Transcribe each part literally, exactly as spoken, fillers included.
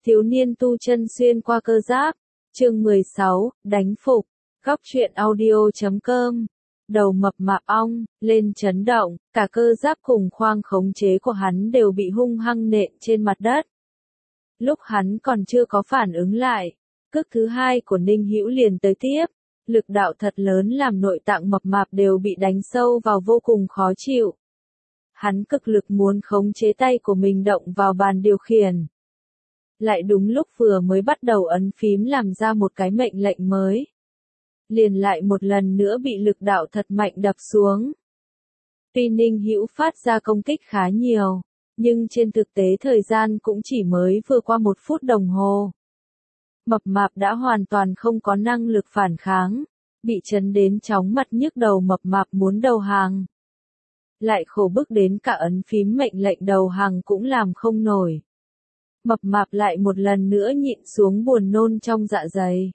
Thiếu niên tu chân xuyên qua cơ giáp. Chương mười sáu, đánh phục. Góc truyện audio chấm com. Đầu mập mạp ong, lên chấn động, cả cơ giáp cùng khoang khống chế của hắn đều bị hung hăng nện trên mặt đất. Lúc hắn còn chưa có phản ứng lại, cước thứ hai của Ninh Hữu liền tới tiếp. Lực đạo thật lớn làm nội tạng mập mạp đều bị đánh sâu vào vô cùng khó chịu. Hắn cực lực muốn khống chế tay của mình động vào bàn điều khiển. Lại đúng lúc vừa mới bắt đầu ấn phím làm ra một cái mệnh lệnh mới. Liền lại một lần nữa bị lực đạo thật mạnh đập xuống. Tuy Ninh Hữu phát ra công kích khá nhiều, nhưng trên thực tế thời gian cũng chỉ mới vừa qua một phút đồng hồ. Mập mạp đã hoàn toàn không có năng lực phản kháng, bị chấn đến chóng mặt nhức đầu, mập mạp muốn đầu hàng. Lại khổ bức đến cả ấn phím mệnh lệnh đầu hàng cũng làm không nổi. Mập mạp lại một lần nữa nhịn xuống buồn nôn trong dạ dày.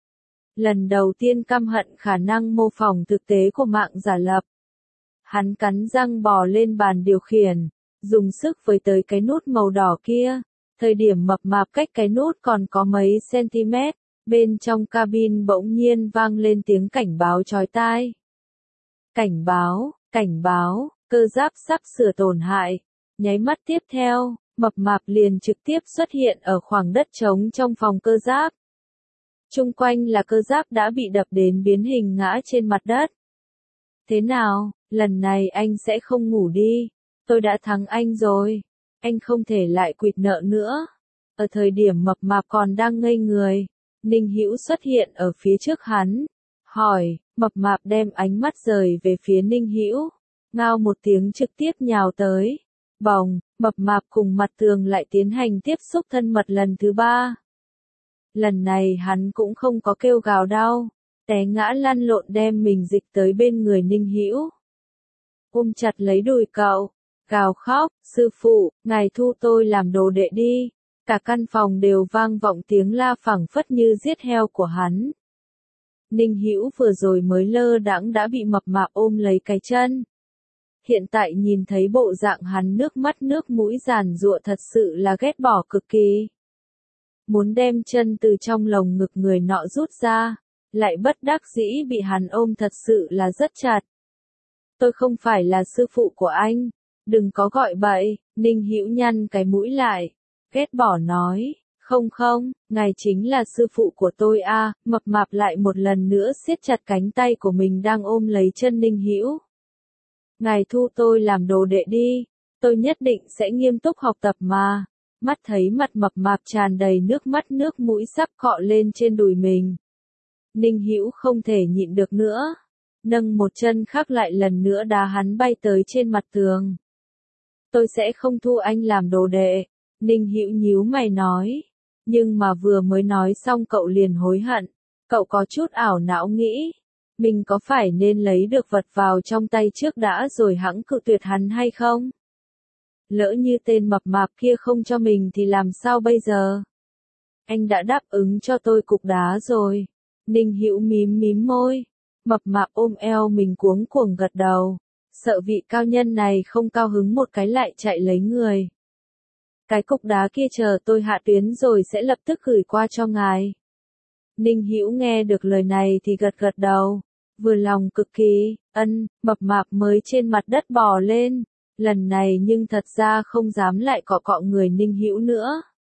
Lần đầu tiên căm hận khả năng mô phỏng thực tế của mạng giả lập. Hắn cắn răng bò lên bàn điều khiển, dùng sức với tới cái nút màu đỏ kia. Thời điểm mập mạp cách cái nút còn có mấy cm, bên trong cabin bỗng nhiên vang lên tiếng cảnh báo chói tai. Cảnh báo, cảnh báo, cơ giáp sắp sửa tổn hại. Nháy mắt tiếp theo, mập mạp liền trực tiếp xuất hiện ở khoảng đất trống trong phòng cơ giáp. Chung quanh là cơ giáp đã bị đập đến biến hình ngã trên mặt đất. Thế nào, lần này anh sẽ không ngủ đi, tôi đã thắng anh rồi. Anh không thể lại quỵt nợ nữa. Ở thời điểm mập mạp còn đang ngây người, Ninh Hữu xuất hiện ở phía trước hắn. Hỏi, mập mạp đem ánh mắt rời về phía Ninh Hữu. Ngao một tiếng trực tiếp nhào tới. Bồng, mập mạp cùng mặt tường lại tiến hành tiếp xúc thân mật lần thứ ba. Lần này hắn cũng không có kêu gào đau, té ngã lăn lộn đem mình dịch tới bên người Ninh Hữu. Ôm chặt lấy đùi cậu. Gào khóc, sư phụ, ngài thu tôi làm đồ đệ đi. Cả căn phòng đều vang vọng tiếng la phảng phất như giết heo của hắn. Ninh Hữu vừa rồi mới lơ đãng đã bị mập mạp ôm lấy cái chân. Hiện tại nhìn thấy bộ dạng hắn nước mắt nước mũi giàn giụa thật sự là ghét bỏ cực kỳ. Muốn đem chân từ trong lồng ngực người nọ rút ra, lại bất đắc dĩ bị hắn ôm thật sự là rất chặt. Tôi không phải là sư phụ của anh. Đừng có gọi bậy, Ninh Hữu nhăn cái mũi lại, ghét bỏ nói, không không, ngài chính là sư phụ của tôi a. À. Mập mạp lại một lần nữa siết chặt cánh tay của mình đang ôm lấy chân Ninh Hữu. Ngài thu tôi làm đồ đệ đi, tôi nhất định sẽ nghiêm túc học tập mà. Mắt thấy mặt mập mạp tràn đầy nước mắt nước mũi sắp cọ lên trên đùi mình. Ninh Hữu không thể nhịn được nữa, nâng một chân khác lại lần nữa đá hắn bay tới trên mặt tường. Tôi sẽ không thu anh làm đồ đệ, Ninh Hữu nhíu mày nói. Nhưng mà vừa mới nói xong cậu liền hối hận. Cậu có chút ảo não nghĩ, mình có phải nên lấy được vật vào trong tay trước đã rồi hẵng cự tuyệt hắn hay không? Lỡ như tên mập mạp kia không cho mình thì làm sao bây giờ? Anh đã đáp ứng cho tôi cục đá rồi. Ninh Hữu mím mím môi, mập mạp ôm eo mình cuống cuồng gật đầu. Sợ vị cao nhân này không cao hứng một cái lại chạy lấy người. Cái cục đá kia chờ tôi hạ tuyến rồi sẽ lập tức gửi qua cho ngài. Ninh Hữu nghe được lời này thì gật gật đầu, vừa lòng cực kỳ, ân, mập mạp mới trên mặt đất bò lên, lần này nhưng thật ra không dám lại cọ cọ người Ninh Hữu nữa.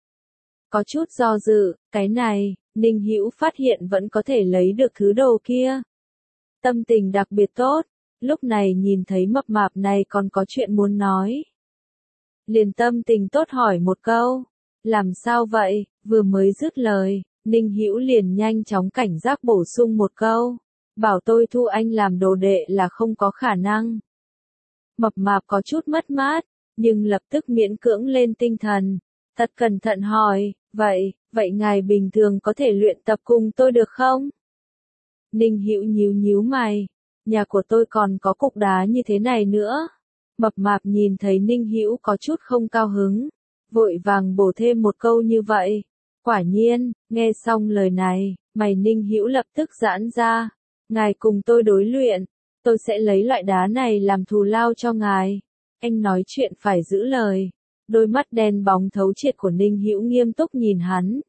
Có chút do dự, cái này, Ninh Hữu phát hiện vẫn có thể lấy được thứ đồ kia. Tâm tình đặc biệt tốt. Lúc này nhìn thấy mập mạp này còn có chuyện muốn nói. Liền tâm tình tốt hỏi một câu. Làm sao vậy? Vừa mới dứt lời, Ninh Hữu liền nhanh chóng cảnh giác bổ sung một câu. Bảo tôi thu anh làm đồ đệ là không có khả năng. Mập mạp có chút mất mát, nhưng lập tức miễn cưỡng lên tinh thần. Thật cẩn thận hỏi, vậy, vậy ngài bình thường có thể luyện tập cùng tôi được không? Ninh Hữu nhíu nhíu mày. Nhà của tôi còn có cục đá như thế này nữa. Mập mạp nhìn thấy Ninh Hữu có chút không cao hứng, vội vàng bổ thêm một câu như vậy. Quả nhiên, nghe xong lời này, mày Ninh Hữu lập tức giãn ra. Ngài cùng tôi đối luyện, tôi sẽ lấy loại đá này làm thù lao cho ngài. Anh nói chuyện phải giữ lời. Đôi mắt đen bóng thấu triệt của Ninh Hữu nghiêm túc nhìn hắn.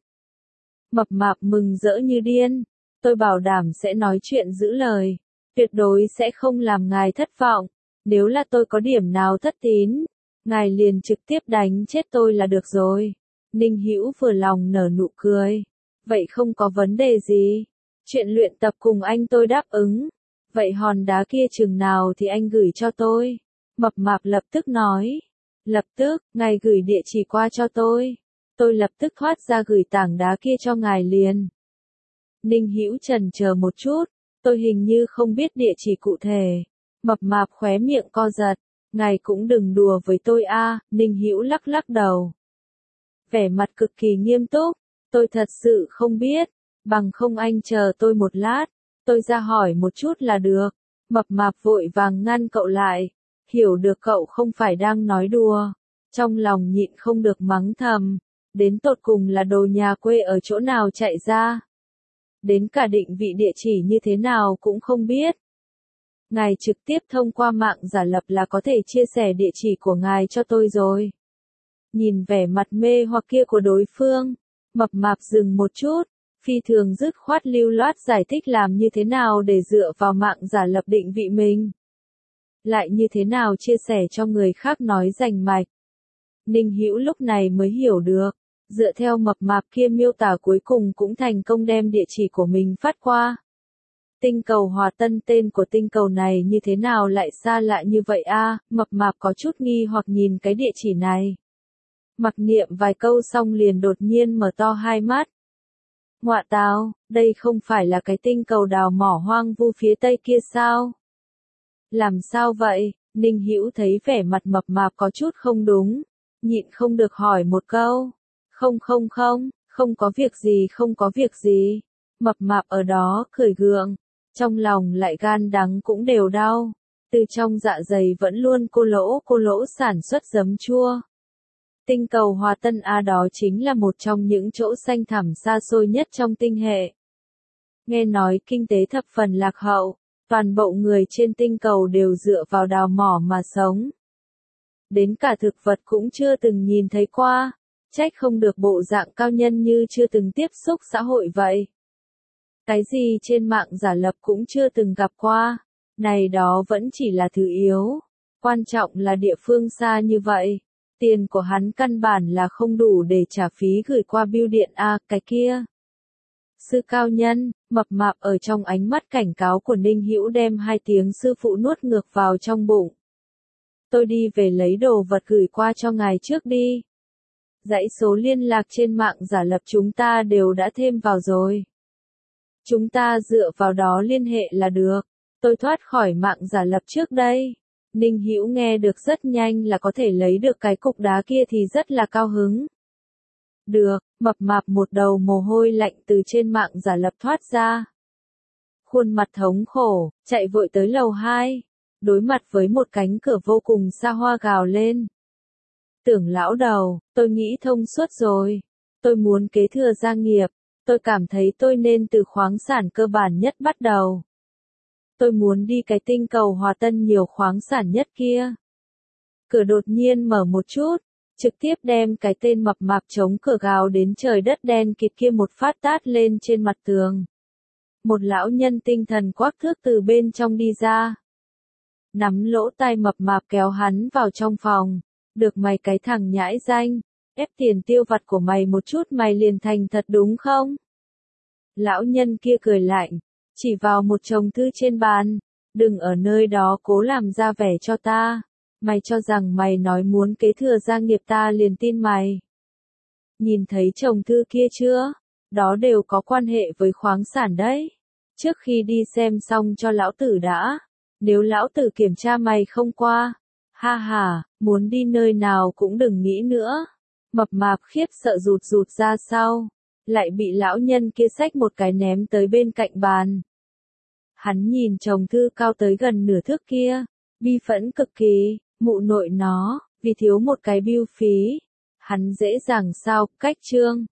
Mập mạp mừng rỡ như điên. Tôi bảo đảm sẽ nói chuyện giữ lời. Tuyệt đối sẽ không làm ngài thất vọng. Nếu là tôi có điểm nào thất tín, ngài liền trực tiếp đánh chết tôi là được rồi. Ninh Hữu vừa lòng nở nụ cười. Vậy không có vấn đề gì. Chuyện luyện tập cùng anh tôi đáp ứng. Vậy hòn đá kia chừng nào thì anh gửi cho tôi. Mập mạp lập tức nói. Lập tức, ngài gửi địa chỉ qua cho tôi. Tôi lập tức thoát ra gửi tảng đá kia cho ngài liền. Ninh Hữu chần chờ một chút. Tôi hình như không biết địa chỉ cụ thể. Mập mạp khóe miệng co giật. Ngài cũng đừng đùa với tôi a. Ninh Hữu lắc lắc đầu. Vẻ mặt cực kỳ nghiêm túc. Tôi thật sự không biết. Bằng không anh chờ tôi một lát. Tôi ra hỏi một chút là được. Mập mạp vội vàng ngăn cậu lại. Hiểu được cậu không phải đang nói đùa. Trong lòng nhịn không được mắng thầm. Đến tột cùng là đồ nhà quê ở chỗ nào chạy ra. Đến cả định vị địa chỉ như thế nào cũng không biết. Ngài trực tiếp thông qua mạng giả lập là có thể chia sẻ địa chỉ của ngài cho tôi rồi. Nhìn vẻ mặt mê hoặc kia của đối phương. Mập mạp dừng một chút. Phi thường dứt khoát lưu loát giải thích làm như thế nào để dựa vào mạng giả lập định vị mình. Lại như thế nào chia sẻ cho người khác nói rành mạch. Ninh Hữu lúc này mới hiểu được. Dựa theo mập mạp kia miêu tả cuối cùng cũng thành công đem địa chỉ của mình phát qua. Tinh cầu Hòa Tân, tên của tinh cầu này như thế nào lại xa lạ như vậy a? Mập mạp có chút nghi hoặc nhìn cái địa chỉ này. Mặc niệm vài câu xong liền đột nhiên mở to hai mắt. Ngoạ tào, đây không phải là cái tinh cầu đào mỏ hoang vu phía tây kia sao? Làm sao vậy? Ninh Hữu thấy vẻ mặt mập mạp có chút không đúng. Nhịn không được hỏi một câu. Không không không, không có việc gì không có việc gì. Mập mạp ở đó cười gượng. Trong lòng lại gan đắng cũng đều đau. Từ trong dạ dày vẫn luôn cô lỗ cô lỗ sản xuất giấm chua. Tinh cầu Hòa Tân A đó chính là một trong những chỗ xanh thẳm xa xôi nhất trong tinh hệ. Nghe nói kinh tế thập phần lạc hậu, toàn bộ người trên tinh cầu đều dựa vào đào mỏ mà sống. Đến cả thực vật cũng chưa từng nhìn thấy qua, trách không được bộ dạng cao nhân như chưa từng tiếp xúc xã hội vậy. Cái gì trên mạng giả lập cũng chưa từng gặp qua, này đó vẫn chỉ là thứ yếu, quan trọng là địa phương xa như vậy. Tiền của hắn căn bản là không đủ để trả phí gửi qua bưu điện a, cái kia. Sư cao nhân, mập mạp ở trong ánh mắt cảnh cáo của Ninh Hữu đem hai tiếng sư phụ nuốt ngược vào trong bụng. Tôi đi về lấy đồ vật gửi qua cho ngài trước đi. Dãy số liên lạc trên mạng giả lập chúng ta đều đã thêm vào rồi. Chúng ta dựa vào đó liên hệ là được. Tôi thoát khỏi mạng giả lập trước đây. Ninh Hữu nghe được rất nhanh là có thể lấy được cái cục đá kia thì rất là cao hứng. Được, mập mạp một đầu mồ hôi lạnh từ trên mạng giả lập thoát ra. Khuôn mặt thống khổ, chạy vội tới lầu hai, đối mặt với một cánh cửa vô cùng xa hoa gào lên. Tưởng lão đầu, tôi nghĩ thông suốt rồi. Tôi muốn kế thừa gia nghiệp. Tôi cảm thấy tôi nên từ khoáng sản cơ bản nhất bắt đầu. Tôi muốn đi cái tinh cầu Hòa Tân nhiều khoáng sản nhất kia. Cửa đột nhiên mở một chút, trực tiếp đem cái tên mập mạp chống cửa gào đến trời đất đen kịt kia một phát tát lên trên mặt tường. Một lão nhân tinh thần quắc thước từ bên trong đi ra. Nắm lỗ tai mập mạp kéo hắn vào trong phòng. Được mày cái thằng nhãi danh, ép tiền tiêu vặt của mày một chút mày liền thành thật đúng không? Lão nhân kia cười lạnh, chỉ vào một chồng thư trên bàn, đừng ở nơi đó cố làm ra vẻ cho ta, mày cho rằng mày nói muốn kế thừa gia nghiệp ta liền tin mày. Nhìn thấy chồng thư kia chưa? Đó đều có quan hệ với khoáng sản đấy. Trước khi đi xem xong cho lão tử đã, nếu lão tử kiểm tra mày không qua, ha ha, muốn đi nơi nào cũng đừng nghĩ nữa. Mập mạp khiếp sợ rụt rụt ra sau, lại bị lão nhân kia xách một cái ném tới bên cạnh bàn. Hắn nhìn chồng thư cao tới gần nửa thước kia, bi phẫn cực kỳ, mụ nội nó, vì thiếu một cái bưu phí. Hắn dễ dàng sao, cách trương,